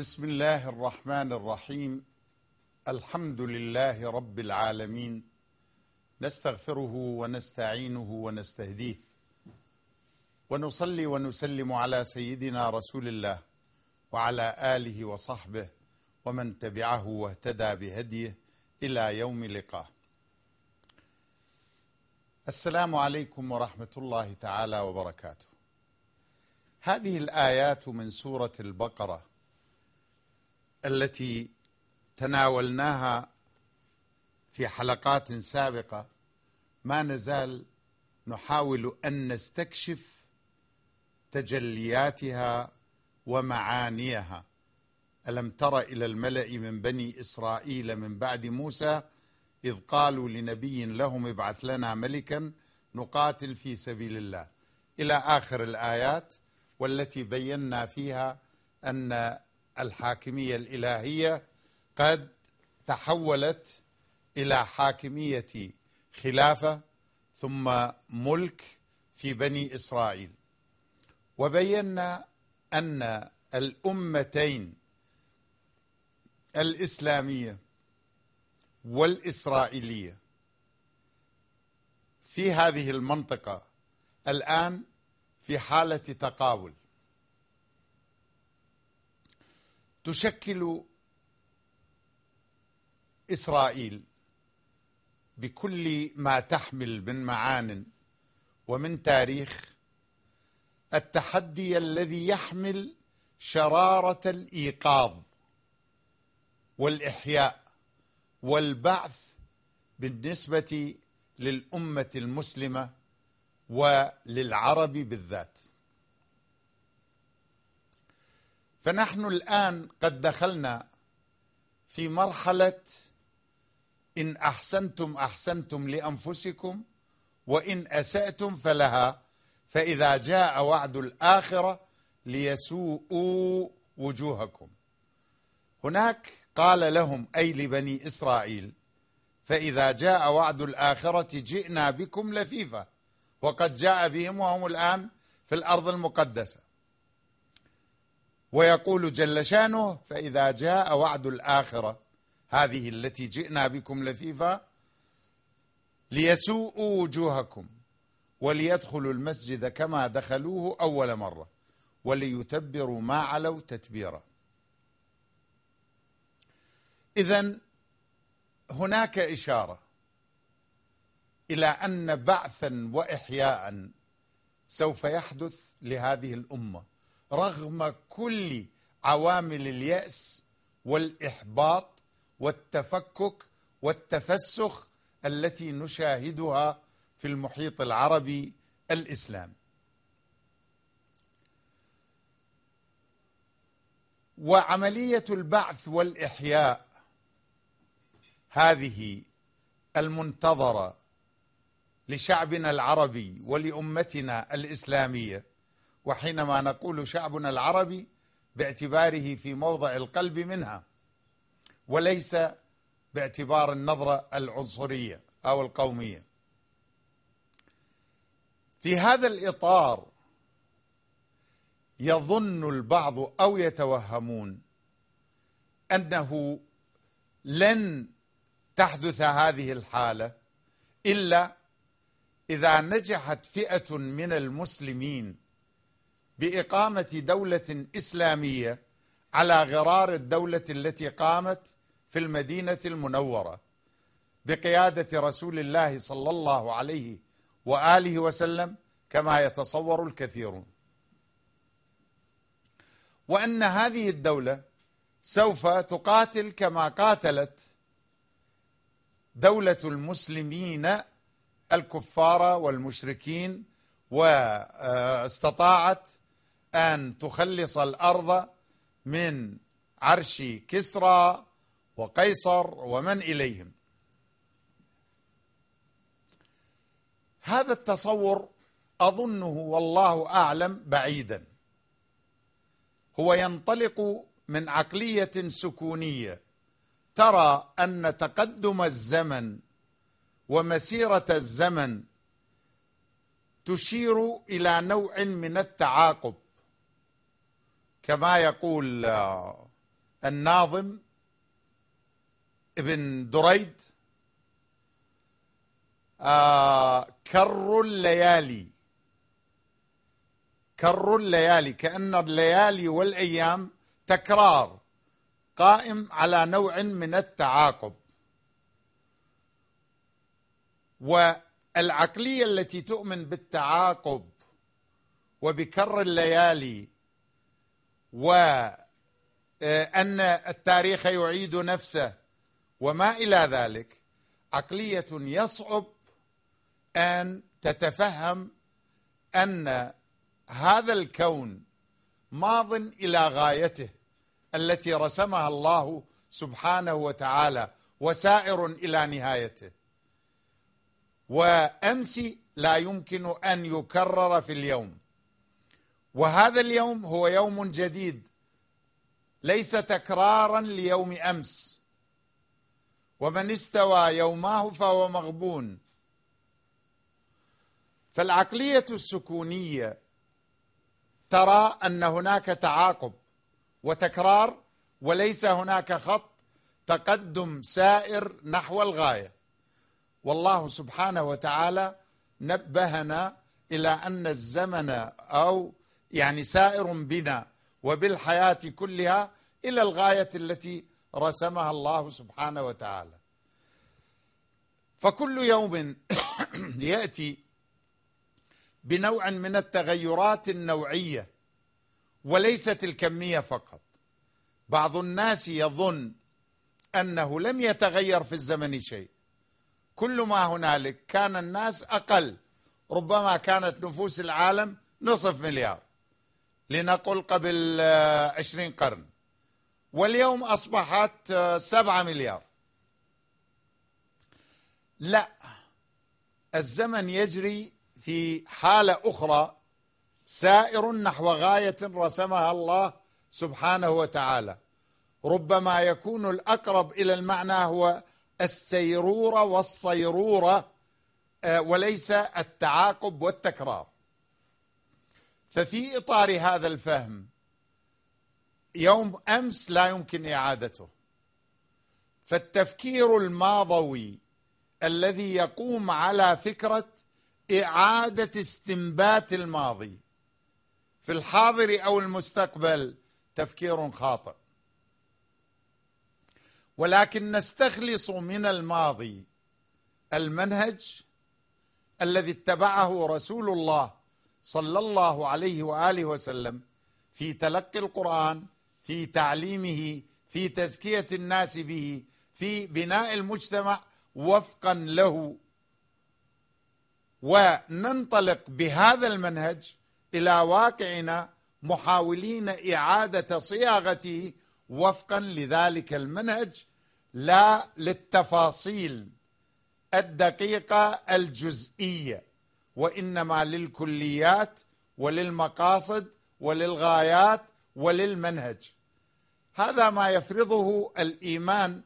بسم الله الرحمن الرحيم. الحمد لله رب العالمين، نستغفره ونستعينه ونستهديه، ونصلي ونسلم على سيدنا رسول الله وعلى آله وصحبه ومن تبعه واهتدى بهديه إلى يوم لقاه. السلام عليكم ورحمة الله تعالى وبركاته. هذه الآيات من سورة البقرة التي تناولناها في حلقات سابقة ما نزال نحاول أن نستكشف تجلياتها ومعانيها. ألم تر إلى الملأ من بني إسرائيل من بعد موسى إذ قالوا لنبي لهم ابعث لنا ملكا نقاتل في سبيل الله، إلى آخر الآيات، والتي بينا فيها أن الحاكمية الإلهية قد تحولت إلى حاكمية خلافة ثم ملك في بني إسرائيل. وبينا أن الأمتين الإسلامية والإسرائيلية في هذه المنطقة الآن في حالة تقابل. تشكل إسرائيل بكل ما تحمل من معان ومن تاريخ التحدي الذي يحمل شرارة الإيقاظ والإحياء والبعث بالنسبة للأمة المسلمة وللعرب بالذات. فنحن الآن قد دخلنا في مرحلة إن أحسنتم أحسنتم لأنفسكم وإن أسأتم فلها، فإذا جاء وعد الآخرة ليسوءوا وجوهكم. هناك قال لهم أي لبني إسرائيل فإذا جاء وعد الآخرة جئنا بكم لفيفا، وقد جاء بهم وهم الآن في الأرض المقدسة. ويقول جل شانه فإذا جاء وعد الآخرة هذه التي جئنا بكم لفيفا ليسوءوا وجوهكم وليدخلوا المسجد كما دخلوه أول مرة وليتبروا ما علوا تتبيرا. إذن هناك إشارة إلى أن بعثا وإحياء سوف يحدث لهذه الأمة رغم كل عوامل اليأس والإحباط والتفكك والتفسخ التي نشاهدها في المحيط العربي الإسلامي. وعملية البعث والإحياء هذه المنتظرة لشعبنا العربي ولأمتنا الإسلامية، وحينما نقول شعبنا العربي باعتباره في موضع القلب منها وليس باعتبار النظرة العنصرية أو القومية. في هذا الإطار يظن البعض أو يتوهمون أنه لن تحدث هذه الحالة إلا إذا نجحت فئة من المسلمين بإقامة دولة إسلامية على غرار الدولة التي قامت في المدينة المنورة بقيادة رسول الله صلى الله عليه وآله وسلم كما يتصور الكثيرون، وأن هذه الدولة سوف تقاتل كما قاتلت دولة المسلمين الكفار والمشركين، واستطاعت أن تخلص الأرض من عرش كسرى وقيصر ومن إليهم. هذا التصور أظنه والله أعلم بعيدا، هو ينطلق من عقلية سكونية ترى أن تقدم الزمن ومسيرة الزمن تشير إلى نوع من التعاقب، كما يقول الناظم ابن دريد كر الليالي، كر الليالي، كأن الليالي والأيام تكرار قائم على نوع من التعاقب. والعقلية التي تؤمن بالتعاقب وبكر الليالي وأن التاريخ يعيد نفسه وما إلى ذلك، عقلية يصعب أن تتفهم أن هذا الكون ماض إلى غايته التي رسمها الله سبحانه وتعالى وسائر إلى نهايته، وأمس لا يمكن أن يكرر في اليوم، وهذا اليوم هو يوم جديد ليس تكرارا ليوم أمس، ومن استوى يوماه فهو مغبون. فالعقلية السكونية ترى أن هناك تعاقب وتكرار، وليس هناك خط تقدم سائر نحو الغاية. والله سبحانه وتعالى نبهنا إلى أن الزمن أو يعني سائر بنا وبالحياة كلها إلى الغاية التي رسمها الله سبحانه وتعالى. فكل يوم يأتي بنوع من التغيرات النوعية وليست الكمية فقط. بعض الناس يظن أنه لم يتغير في الزمن شيء، كل ما هنالك كان الناس أقل، ربما كانت نفوس العالم 0.5 مليار لنقل قبل 20 قرن، واليوم أصبحت 7 مليار. لا، الزمن يجري في حالة أخرى سائر نحو غاية رسمها الله سبحانه وتعالى. ربما يكون الأقرب إلى المعنى هو السيرورة والصيرورة وليس التعاقب والتكرار. ففي إطار هذا الفهم يوم أمس لا يمكن إعادته، فالتفكير الماضوي الذي يقوم على فكرة إعادة استنبات الماضي في الحاضر أو المستقبل تفكير خاطئ، ولكن نستخلص من الماضي المنهج الذي اتبعه رسول الله صلى الله عليه وآله وسلم في تلقي القرآن، في تعليمه، في تزكية الناس به، في بناء المجتمع وفقا له، وننطلق بهذا المنهج إلى واقعنا محاولين إعادة صياغته وفقا لذلك المنهج، لا للتفاصيل الدقيقة الجزئية، وإنما للكليات وللمقاصد وللغايات وللمنهج. هذا ما يفرضه الإيمان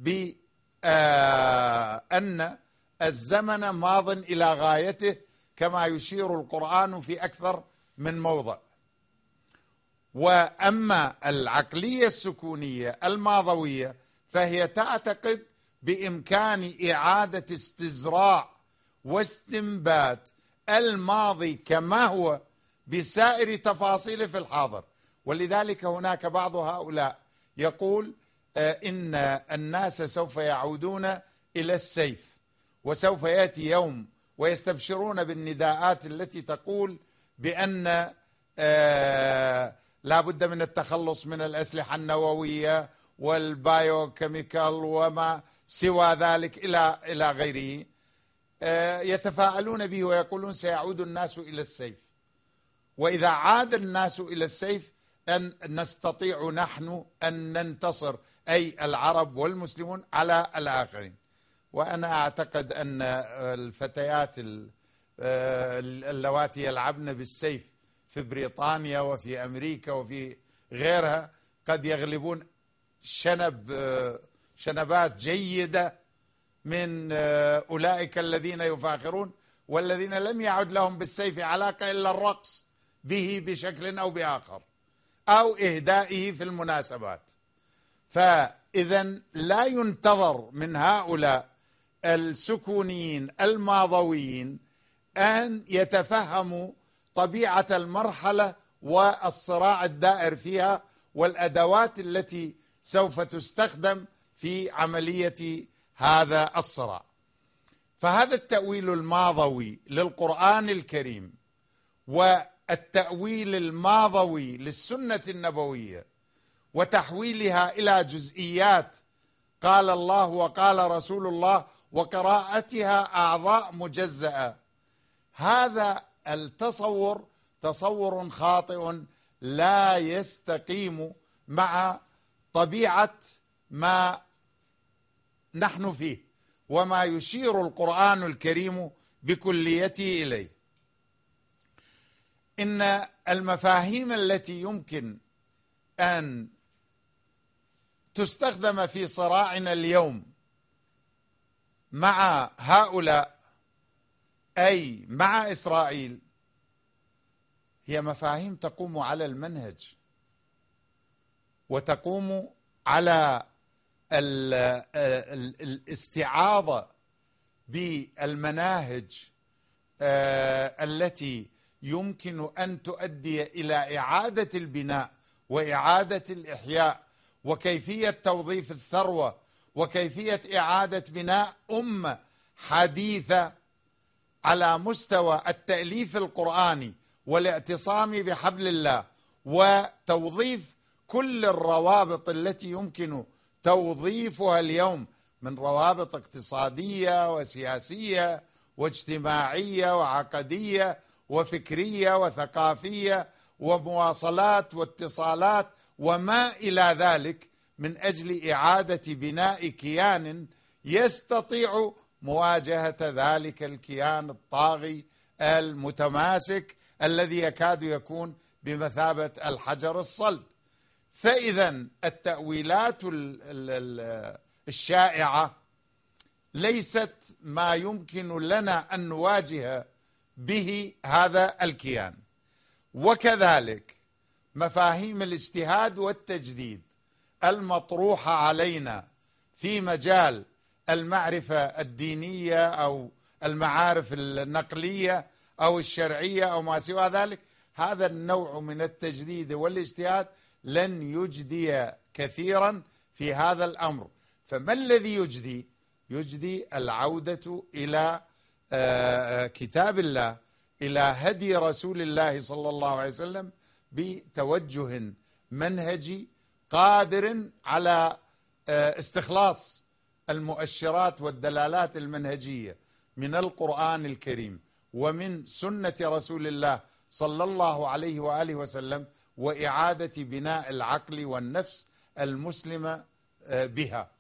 بأن الزمن ماض إلى غايته كما يشير القرآن في أكثر من موضع. وأما العقلية السكونية الماضوية فهي تعتقد بإمكان إعادة استزراع واستنبات الماضي كما هو بسائر تفاصيله في الحاضر. ولذلك هناك بعض هؤلاء يقول إن الناس سوف يعودون إلى السيف، وسوف يأتي يوم ويستبشرون بالنداءات التي تقول بأن لا بد من التخلص من الأسلحة النووية والبايوكيميكال وما سوى ذلك إلى غيره. يتفاءلون به ويقولون سيعود الناس إلى السيف، وإذا عاد الناس إلى السيف أن نستطيع نحن أن ننتصر، أي العرب والمسلمون على الآخرين. وأنا أعتقد أن الفتيات اللواتي يلعبن بالسيف في بريطانيا وفي أمريكا وفي غيرها قد يغلبون شنبات جيدة من أولئك الذين يفاخرون والذين لم يعد لهم بالسيف علاقة إلا الرقص به بشكل أو بآخر أو إهدائه في المناسبات. فإذا لا ينتظر من هؤلاء السكونيين الماضويين أن يتفهموا طبيعة المرحلة والصراع الدائر فيها والأدوات التي سوف تستخدم في عملية هذا الصراع. فهذا التأويل الماضوي للقرآن الكريم والتأويل الماضوي للسنة النبوية وتحويلها إلى جزئيات قال الله وقال رسول الله وقراءتها أعضاء مجزأة، هذا التصور تصور خاطئ لا يستقيم مع طبيعة ما نحن فيه وما يشير القرآن الكريم بكليته إليه. إن المفاهيم التي يمكن أن تستخدم في صراعنا اليوم مع هؤلاء أي مع إسرائيل هي مفاهيم تقوم على المنهج وتقوم على الاستعاضة بالمناهج التي يمكن أن تؤدي إلى إعادة البناء وإعادة الإحياء وكيفية توظيف الثروة وكيفية إعادة بناء أمة حديثة على مستوى التأليف القرآني والاعتصام بحبل الله وتوظيف كل الروابط التي يمكن توظيفها اليوم من روابط اقتصادية وسياسية واجتماعية وعقدية وفكرية وثقافية ومواصلات واتصالات وما إلى ذلك من أجل إعادة بناء كيان يستطيع مواجهة ذلك الكيان الطاغي المتماسك الذي يكاد يكون بمثابة الحجر الصلد. فإذا التأويلات الشائعة ليست ما يمكن لنا أن نواجه به هذا الكيان، وكذلك مفاهيم الاجتهاد والتجديد المطروحة علينا في مجال المعرفة الدينية أو المعارف النقلية أو الشرعية أو ما سوى ذلك، هذا النوع من التجديد والاجتهاد لن يجدي كثيرا في هذا الأمر. فما الذي يجدي؟ يجدي العودة إلى كتاب الله، إلى هدي رسول الله صلى الله عليه وسلم بتوجه منهجي قادر على استخلاص المؤشرات والدلالات المنهجية من القرآن الكريم ومن سنة رسول الله صلى الله عليه وآله وسلم وإعادة بناء العقل والنفس المسلمة بها.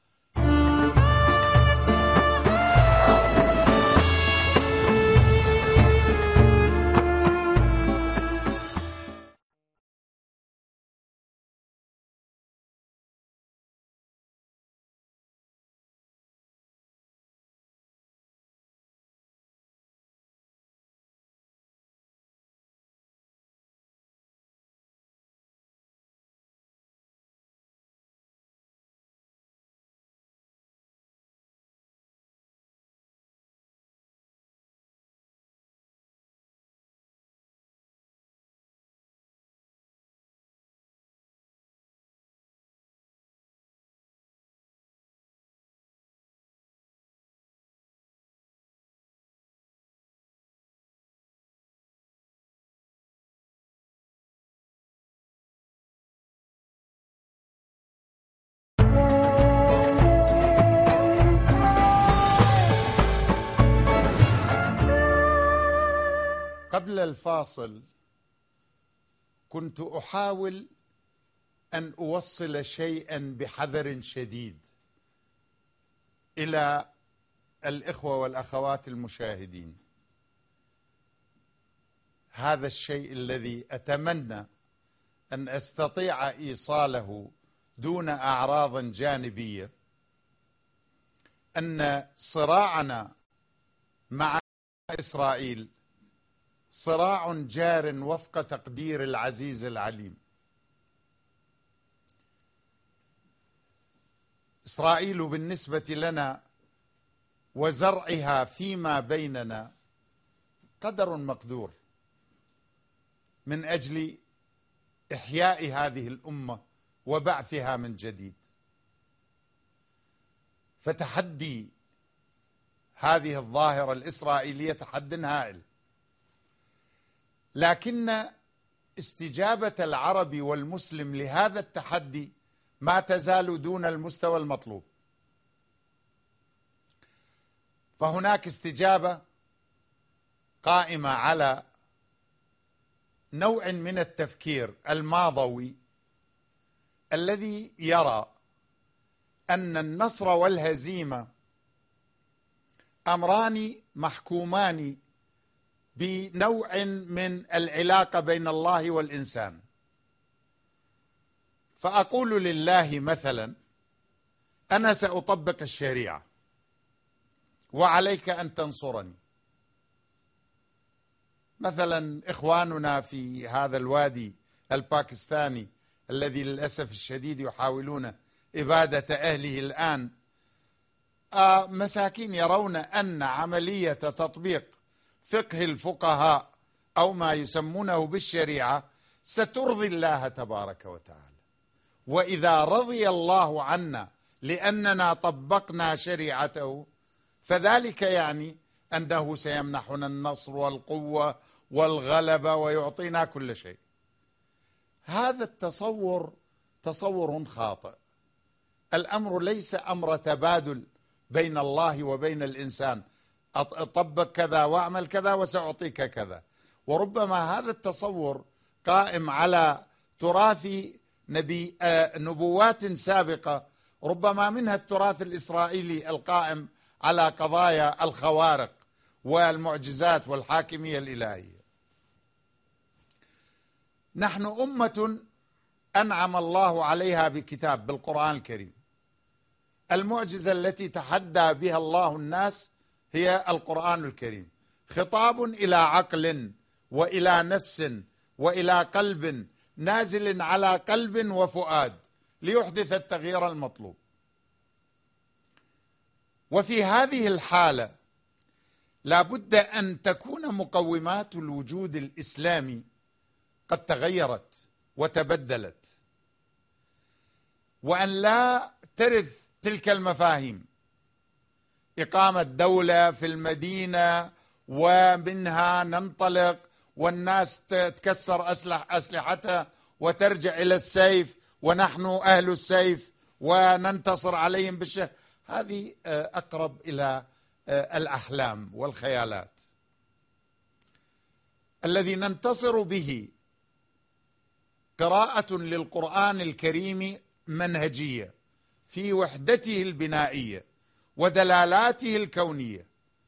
قبل الفاصل كنت أحاول أن أوصل شيئا بحذر شديد إلى الإخوة والأخوات المشاهدين. هذا الشيء الذي أتمنى أن أستطيع إيصاله دون أعراض جانبية، أن صراعنا مع إسرائيل صراع جار وفق تقدير العزيز العليم. إسرائيل بالنسبة لنا وزرعها فيما بيننا قدر مقدور من أجل إحياء هذه الأمة وبعثها من جديد. فتحدي هذه الظاهرة الإسرائيلية تحد هائل، لكن استجابة العرب والمسلم لهذا التحدي ما تزال دون المستوى المطلوب. فهناك استجابة قائمة على نوع من التفكير الماضوي الذي يرى أن النصر والهزيمة أمران محكومان بنوع من العلاقة بين الله والإنسان. فأقول لله مثلا: أنا سأطبق الشريعة وعليك أن تنصرني. مثلا إخواننا في هذا الوادي الباكستاني الذي للأسف الشديد يحاولون إبادة أهله الآن، مساكين يرون أن عملية تطبيق فقه الفقهاء أو ما يسمونه بالشريعة سترضي الله تبارك وتعالى، وإذا رضي الله عنا لأننا طبقنا شريعته فذلك يعني أنه سيمنحنا النصر والقوة والغلبة ويعطينا كل شيء. هذا التصور تصور خاطئ. الأمر ليس أمر تبادل بين الله وبين الإنسان، أطبق كذا وأعمل كذا وسأعطيك كذا. وربما هذا التصور قائم على تراث نبوات سابقة، ربما منها التراث الإسرائيلي القائم على قضايا الخوارق والمعجزات والحاكمية الإلهية. نحن أمة أنعم الله عليها بكتاب، بالقرآن الكريم. المعجزة التي تحدى بها الله الناس هي القرآن الكريم، خطاب إلى عقل وإلى نفس وإلى قلب، نازل على قلب وفؤاد ليحدث التغيير المطلوب. وفي هذه الحالة لا بد أن تكون مقومات الوجود الإسلامي قد تغيرت وتبدلت، وأن لا ترث تلك المفاهيم: إقامة دولة في المدينة ومنها ننطلق والناس تكسر أسلحتها وترجع إلى السيف ونحن أهل السيف وننتصر عليهم بالشهر. هذه أقرب إلى الأحلام والخيالات. الذي ننتصر به قراءة للقرآن الكريم منهجية في وحدته البنائية ودلالاته الكونية،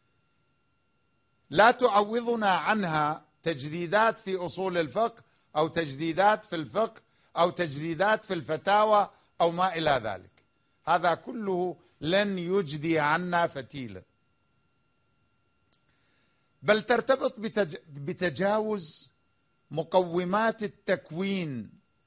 لا تعوضنا عنها تجديدات في أصول الفقه أو تجديدات في الفقه أو تجديدات في الفتاوى أو ما إلى ذلك. هذا كله لن يجدي عنا فتيلا، بل ترتبط بتجاوز مقومات التكوين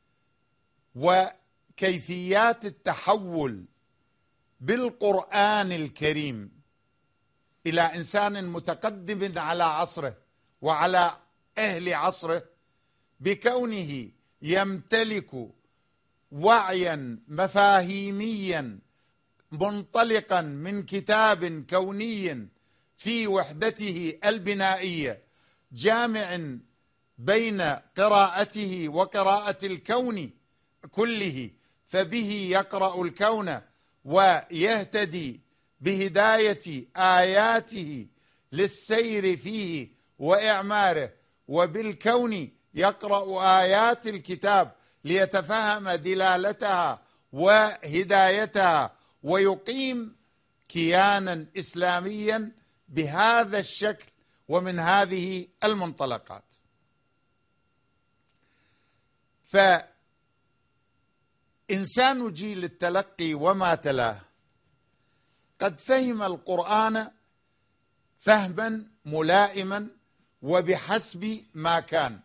وكيفيات التحول بالقرآن الكريم إلى إنسان متقدم على عصره وعلى أهل عصره، بكونه يمتلك وعيا مفاهيميا منطلقا من كتاب كوني في وحدته البنائية، جامع بين قراءته وقراءة الكون كله، فبه يقرأ الكون ويهتدي بهداية آياته للسير فيه وإعماره، وبالكون يقرأ آيات الكتاب ليتفهم دلالتها وهدايتها ويقيم كيانا إسلاميا بهذا الشكل ومن هذه المنطلقات. فإنسان جيل التلقي وما تلاه قد فهم القرآن فهما ملائما وبحسب ما كان،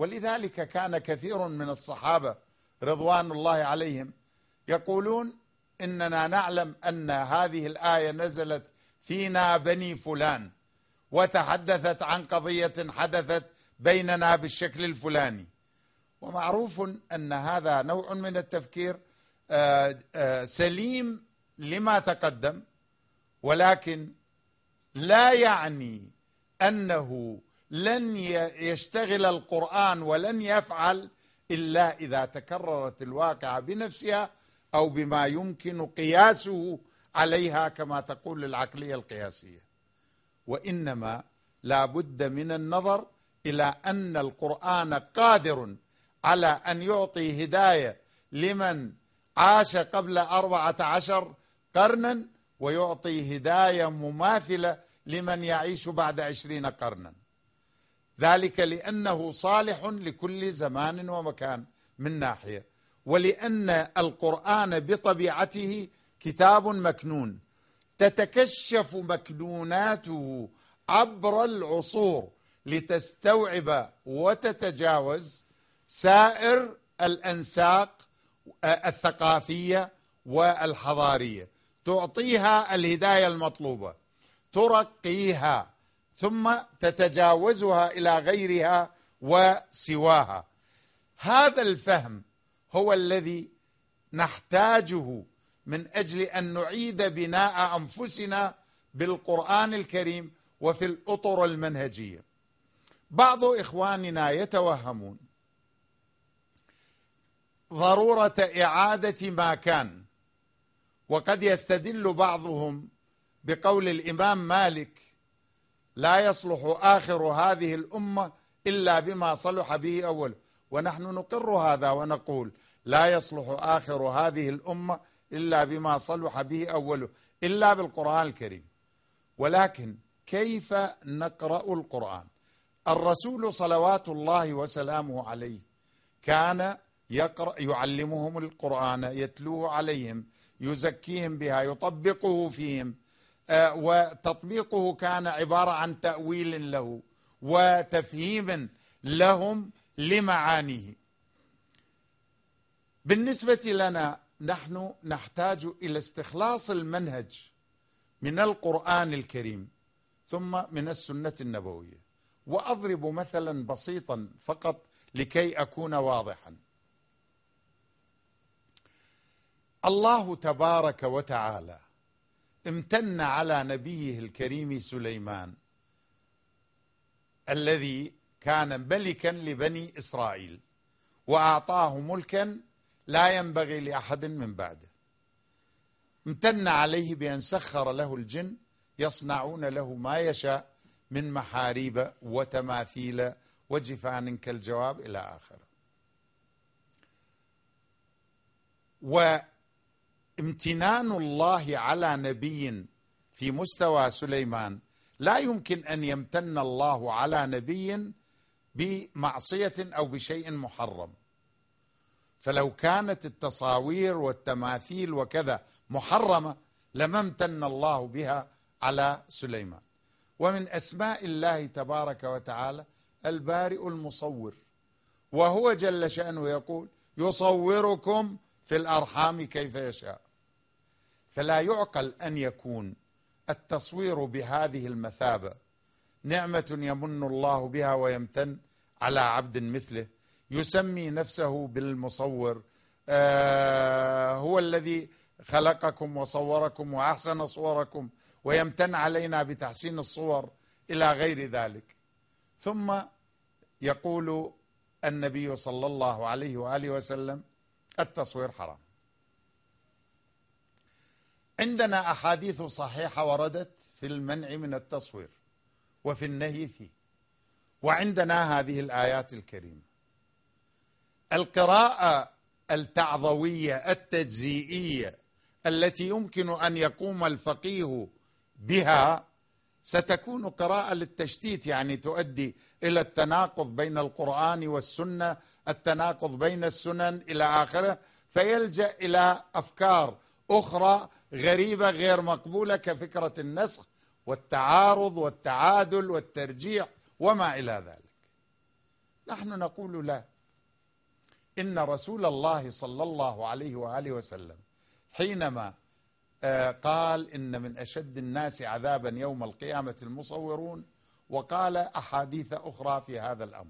ولذلك كان كثير من الصحابة رضوان الله عليهم يقولون: إننا نعلم أن هذه الآية نزلت فينا بني فلان وتحدثت عن قضية حدثت بيننا بالشكل الفلاني. ومعروف أن هذا نوع من التفكير سليم لما تقدم، ولكن لا يعني أنه لن يشتغل القرآن ولن يفعل إلا إذا تكررت الواقعة بنفسها أو بما يمكن قياسه عليها كما تقول العقلية القياسية. وإنما لا بد من النظر إلى أن القرآن قادر على أن يعطي هداية لمن عاش قبل 14 قرنا، ويعطي هداية مماثلة لمن يعيش بعد 20 قرنا، ذلك لأنه صالح لكل زمان ومكان من ناحية، ولأن القرآن بطبيعته كتاب مكنون تتكشف مكنوناته عبر العصور لتستوعب وتتجاوز سائر الأنساق الثقافية والحضارية، تعطيها الهداية المطلوبة، ترقيها، ثم تتجاوزها إلى غيرها وسواها. هذا الفهم هو الذي نحتاجه من أجل أن نعيد بناء أنفسنا بالقرآن الكريم وفي الأطر المنهجية. بعض إخواننا يتوهمون ضرورة إعادة ما كان، وقد يستدل بعضهم بقول الإمام مالك: لا يصلح آخر هذه الأمة إلا بما صلح به أول. ونحن نقر هذا ونقول: لا يصلح آخر هذه الأمة إلا بما صلح به أوله، إلا بالقرآن الكريم. ولكن كيف نقرأ القرآن؟ الرسول صلوات الله وسلامه عليه كان يعلمهم القرآن، يتلوه عليهم، يزكيهم بها، يطبقه فيهم، وتطبيقه كان عبارة عن تأويل له وتفهيم لهم لمعانيه. بالنسبة لنا نحن نحتاج إلى استخلاص المنهج من القرآن الكريم ثم من السنة النبوية. وأضرب مثلا بسيطا فقط لكي أكون واضحا. الله تبارك وتعالى امتن على نبيه الكريم سليمان الذي كان ملكا لبني إسرائيل، وأعطاه ملكا لا ينبغي لأحد من بعده. امتن عليه بأن سخر له الجن يصنعون له ما يشاء من محاريب وتماثيل وجفان كالجواب إلى آخره. وامتنان الله على نبي في مستوى سليمان لا يمكن أن يمتن الله على نبي بمعصية أو بشيء محرم. فلو كانت التصاوير والتماثيل وكذا محرمة لما امتن الله بها على سليمان. ومن أسماء الله تبارك وتعالى البارئ المصور، وهو جل شأنه يقول: يصوركم في الأرحام كيف يشاء. فلا يعقل أن يكون التصوير بهذه المثابة نعمة يمن الله بها ويمتن على عبد مثله يسمي نفسه بالمصور، هو الذي خلقكم وصوركم وأحسن صوركم، ويمتن علينا بتحسين الصور إلى غير ذلك. ثم يقول النبي صلى الله عليه وآله وسلم: التصوير حرام. عندنا أحاديث صحيحة وردت في المنع من التصوير وفي النهي فيه، وعندنا هذه الآيات الكريمة. القراءة التعظوية التجزئية التي يمكن أن يقوم الفقيه بها ستكون قراءة للتشتيت، يعني تؤدي إلى التناقض بين القرآن والسنة، التناقض بين السنن إلى آخره، فيلجأ إلى أفكار أخرى غريبة غير مقبولة كفكرة النسخ والتعارض والتعادل والترجيح وما إلى ذلك. نحن نقول لا، إن رسول الله صلى الله عليه وآله وسلم حينما قال إن من أشد الناس عذابا يوم القيامة المصورون، وقال أحاديث أخرى في هذا الأمر.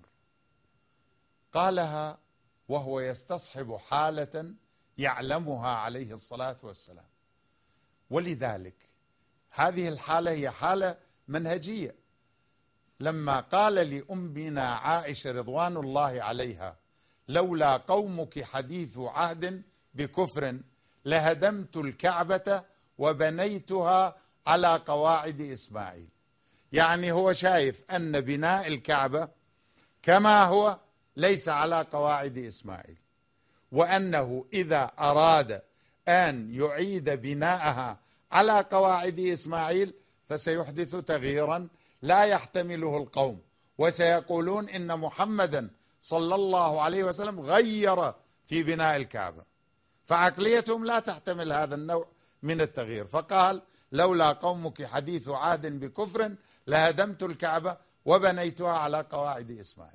قالها وهو يستصحب حالة يعلمها عليه الصلاة والسلام، ولذلك هذه الحالة هي حالة منهجية. لما قال لأمنا عائشة رضوان الله عليها: لولا قومك حديث عهد بكفر لهدمت الكعبة وبنيتها على قواعد إسماعيل. يعني هو شايف أن بناء الكعبة كما هو ليس على قواعد إسماعيل، وأنه إذا أراد أن يعيد بناءها على قواعد إسماعيل فسيحدث تغييرا لا يحتمله القوم، وسيقولون إن محمدا صلى الله عليه وسلم غير في بناء الكعبة، فعقليتهم لا تحتمل هذا النوع من التغيير. فقال: لولا قومك حديث عهد بكفر لهدمت الكعبة وبنيتها على قواعد إسماعيل.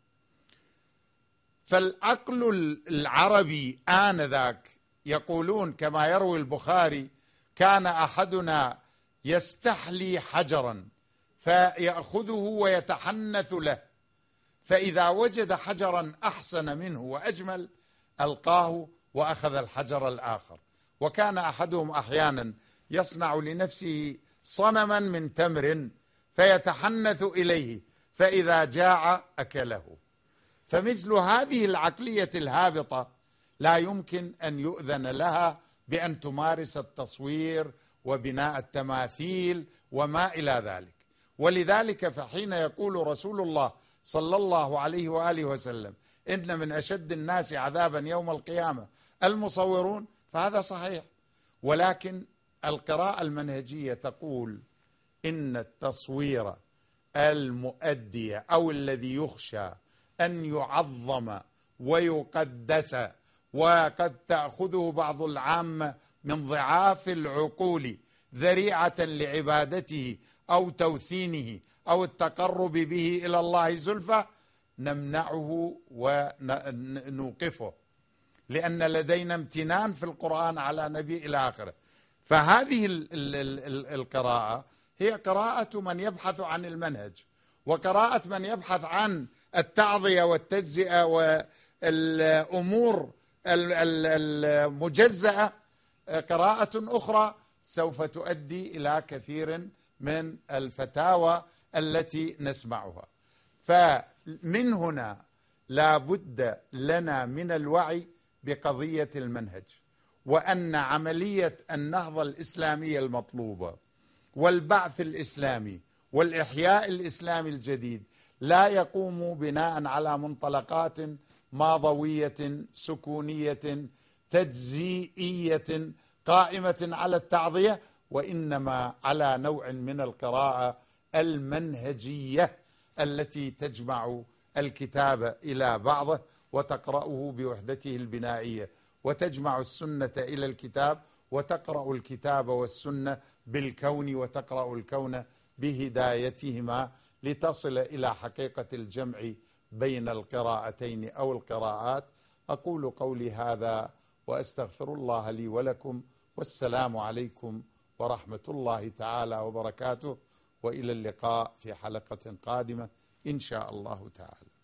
فالعقل العربي آنذاك يقولون كما يروي البخاري: كان أحدنا يستحلي حجرا فيأخذه ويتحنث له، فإذا وجد حجرا أحسن منه وأجمل ألقاه وأخذ الحجر الآخر. وكان أحدهم أحيانا يصنع لنفسه صنما من تمر فيتحنث إليه، فإذا جاع أكله. فمثل هذه العقلية الهابطة لا يمكن أن يؤذن لها بأن تمارس التصوير وبناء التماثيل وما إلى ذلك. ولذلك فحين يقول رسول الله صلى الله عليه وآله وسلم: إن من أشد الناس عذابا يوم القيامة المصورون، فهذا صحيح. ولكن القراءة المنهجية تقول إن التصوير المؤدي أو الذي يخشى أن يعظم ويقدس، وقد تأخذه بعض العامة من ضعاف العقول ذريعة لعبادته أو توثينه أو التقرب به إلى الله زلفى، نمنعه ونوقفه، لأن لدينا امتنان في القرآن على نبي إلى آخره. فهذه القراءة هي قراءة من يبحث عن المنهج، وقراءة من يبحث عن التعظية والتجزئة والأمور المجزأة قراءة أخرى سوف تؤدي إلى كثير من الفتاوى التي نسمعها. فمن هنا لا بد لنا من الوعي بقضية المنهج، وأن عملية النهضة الإسلامية المطلوبة والبعث الإسلامي والإحياء الإسلامي الجديد لا يقوم بناء على منطلقات ماضوية سكونية تجزئية قائمة على التعظية، وإنما على نوع من القراءة المنهجية التي تجمع الكتاب إلى بعضه وتقرأه بوحدته البنائية، وتجمع السنة إلى الكتاب وتقرأ الكتاب والسنة بالكون وتقرأ الكون بهدايتهما لتصل إلى حقيقة الجمع بين القراءتين أو القراءات. أقول قولي هذا وأستغفر الله لي ولكم، والسلام عليكم ورحمة الله تعالى وبركاته، وإلى اللقاء في حلقة قادمة إن شاء الله تعالى.